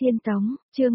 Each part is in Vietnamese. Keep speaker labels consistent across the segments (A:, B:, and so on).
A: Thiên Tống, chương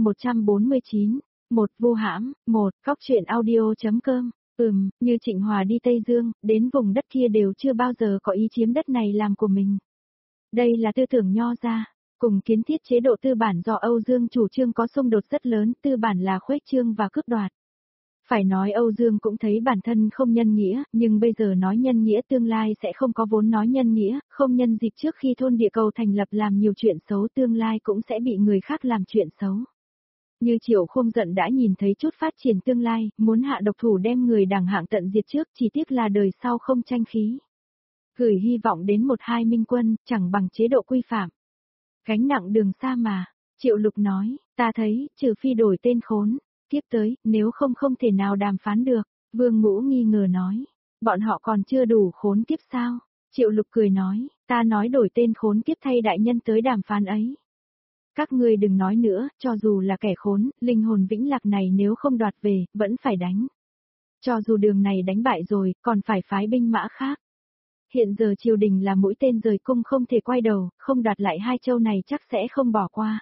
A: 149, một Vu Hãm, một Cóc truyện audio.com. Như Trịnh Hòa đi Tây Dương, đến vùng đất kia đều chưa bao giờ có ý chiếm đất này làm của mình. Đây là tư tưởng Nho gia, cùng kiến thiết chế độ tư bản do Âu Dương chủ trương có xung đột rất lớn, tư bản là khuếch trương và cướp đoạt. Phải nói Âu Dương cũng thấy bản thân không nhân nghĩa, nhưng bây giờ nói nhân nghĩa tương lai sẽ không có vốn nói nhân nghĩa, không nhân dịp trước khi thôn địa cầu thành lập làm nhiều chuyện xấu tương lai cũng sẽ bị người khác làm chuyện xấu. Như Triệu Khung giận đã nhìn thấy chút phát triển tương lai, muốn hạ độc thủ đem người đảng hạng tận diệt trước, chỉ tiếc là đời sau không tranh khí. Gửi hy vọng đến một hai minh quân, chẳng bằng chế độ quy phạm. Gánh nặng đường xa mà, Triệu Lục nói, ta thấy, trừ phi đổi tên khốn. Tiếp tới, nếu không không thể nào đàm phán được, Vương Ngũ nghi ngờ nói. Bọn họ còn chưa đủ khốn kiếp sao? Triệu Lục cười nói, ta nói đổi tên khốn kiếp thay đại nhân tới đàm phán ấy. Các ngươi đừng nói nữa, cho dù là kẻ khốn, linh hồn vĩnh lạc này nếu không đoạt về, vẫn phải đánh. Cho dù đường này đánh bại rồi, còn phải phái binh mã khác. Hiện giờ triều đình là mũi tên rời cung không thể quay đầu, không đoạt lại hai châu này chắc sẽ không bỏ qua.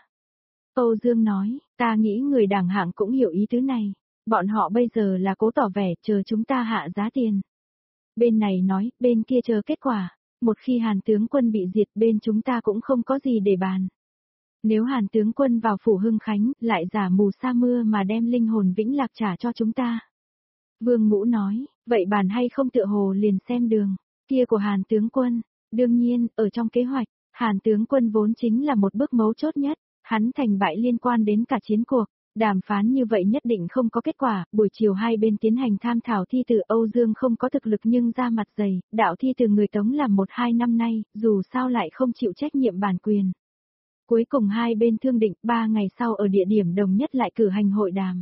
A: Âu Dương nói, ta nghĩ người đảng hạng cũng hiểu ý tứ này. Bọn họ bây giờ là cố tỏ vẻ chờ chúng ta hạ giá tiền. Bên này nói, bên kia chờ kết quả. Một khi Hàn tướng quân bị diệt bên chúng ta cũng không có gì để bàn. Nếu Hàn tướng quân vào phủ Hưng Khánh, lại giả mù sa mưa mà đem linh hồn vĩnh lạc trả cho chúng ta. Vương Ngũ nói, vậy bàn hay không tựa hồ liền xem đường. Kia của Hàn tướng quân, đương nhiên, ở trong kế hoạch, Hàn tướng quân vốn chính là một bước mấu chốt nhất. Hắn thành bại liên quan đến cả chiến cuộc, đàm phán như vậy nhất định không có kết quả, buổi chiều hai bên tiến hành tham thảo thi từ Âu Dương không có thực lực nhưng ra mặt dày, đạo thi từ người Tống làm 1-2 năm nay, dù sao lại không chịu trách nhiệm bản quyền. Cuối cùng hai bên thương định 3 ngày sau ở địa điểm đồng nhất lại cử hành hội đàm.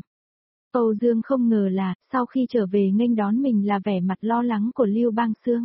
A: Âu Dương không ngờ là, sau khi trở về nghênh đón mình là vẻ mặt lo lắng của Lưu Bang Xương.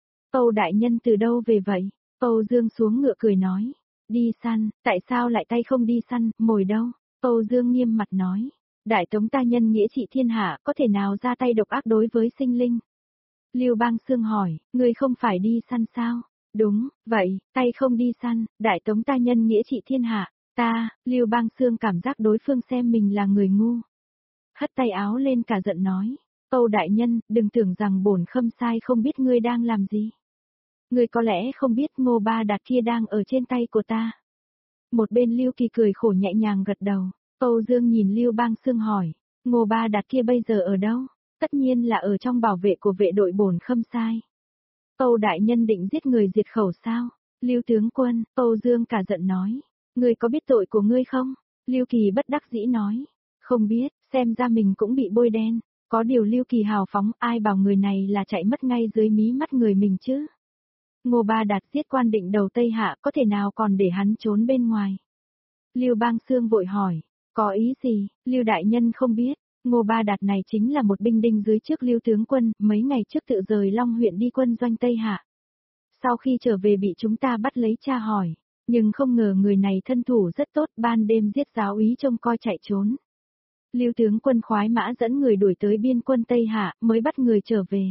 A: Âu đại nhân từ đâu về vậy? Âu Dương xuống ngựa cười nói. Đi săn, tại sao lại tay không đi săn, mồi đâu? Âu Dương nghiêm mặt nói. Đại Tống ta nhân nghĩa trị thiên hạ, có thể nào ra tay độc ác đối với sinh linh? Lưu Bang Xương hỏi, ngươi không phải đi săn sao? Đúng, vậy, tay không đi săn, Đại Tống ta nhân nghĩa trị thiên hạ, ta, Lưu Bang Xương cảm giác đối phương xem mình là người ngu. Hất tay áo lên cả giận nói. Âu đại nhân, đừng tưởng rằng bổn Khâm Sai không biết ngươi đang làm gì. Ngươi có lẽ không biết Ngô Ba Đạt kia đang ở trên tay của ta. Một bên Lưu Kỳ cười khổ nhẹ nhàng gật đầu. Âu Dương nhìn Lưu Bang Xương hỏi. Ngô Ba Đạt kia bây giờ ở đâu? Tất nhiên là ở trong bảo vệ của vệ đội bổn Khâm Sai. Âu đại nhân định giết người diệt khẩu sao? Lưu tướng quân, Âu Dương cả giận nói. Ngươi có biết tội của ngươi không? Lưu Kỳ bất đắc dĩ nói. Không biết, xem ra mình cũng bị bôi đen. Có điều Lưu Kỳ hào phóng, ai bảo người này là chạy mất ngay dưới mí mắt người mình chứ? Ngô Ba Đạt giết quan định đầu Tây Hạ, có thể nào còn để hắn trốn bên ngoài? Lưu Bang Xương vội hỏi, có ý gì? Lưu đại nhân không biết, Ngô Ba Đạt này chính là một binh đinh dưới trước Lưu tướng quân, mấy ngày trước tự rời Long huyện đi quân doanh Tây Hạ. Sau khi trở về bị chúng ta bắt lấy tra hỏi, nhưng không ngờ người này thân thủ rất tốt, ban đêm giết giáo úy trông coi chạy trốn. Lưu tướng quân khoái mã dẫn người đuổi tới biên quân Tây Hạ, mới bắt người trở về.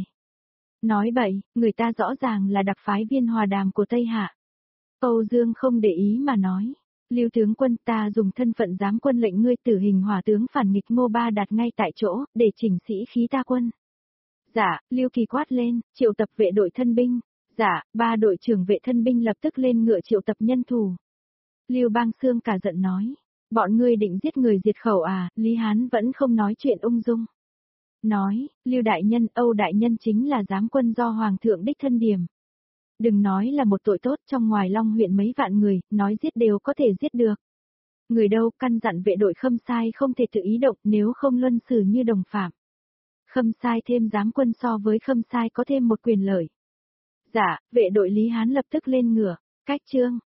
A: Nói bậy, người ta rõ ràng là đặc phái viên hòa đàm của Tây Hạ. Âu Dương không để ý mà nói. Lưu tướng quân, ta dùng thân phận giám quân lệnh ngươi tử hình hỏa tướng phản nghịch Ngô Ba Đạt ngay tại chỗ, để chỉnh sĩ khí ta quân. Dạ, Lưu Kỳ quát lên, triệu tập vệ đội thân binh. Dạ, 3 đội trưởng vệ thân binh lập tức lên ngựa triệu tập nhân thủ. Lưu Bang Xương cả giận nói. Bọn ngươi định giết người diệt khẩu à? Lý Hán vẫn không nói chuyện ung dung. Nói, Lưu đại nhân, Âu đại nhân chính là giám quân do Hoàng thượng đích thân điểm. Đừng nói là một tội tốt, trong ngoài Long huyện mấy vạn người, nói giết đều có thể giết được. Người đâu căn dặn vệ đội Khâm Sai không thể tự ý động nếu không luân xử như đồng phạm. Khâm Sai thêm giám quân so với Khâm Sai có thêm một quyền lợi. Dạ, vệ đội Lý Hán lập tức lên ngựa, cách trương,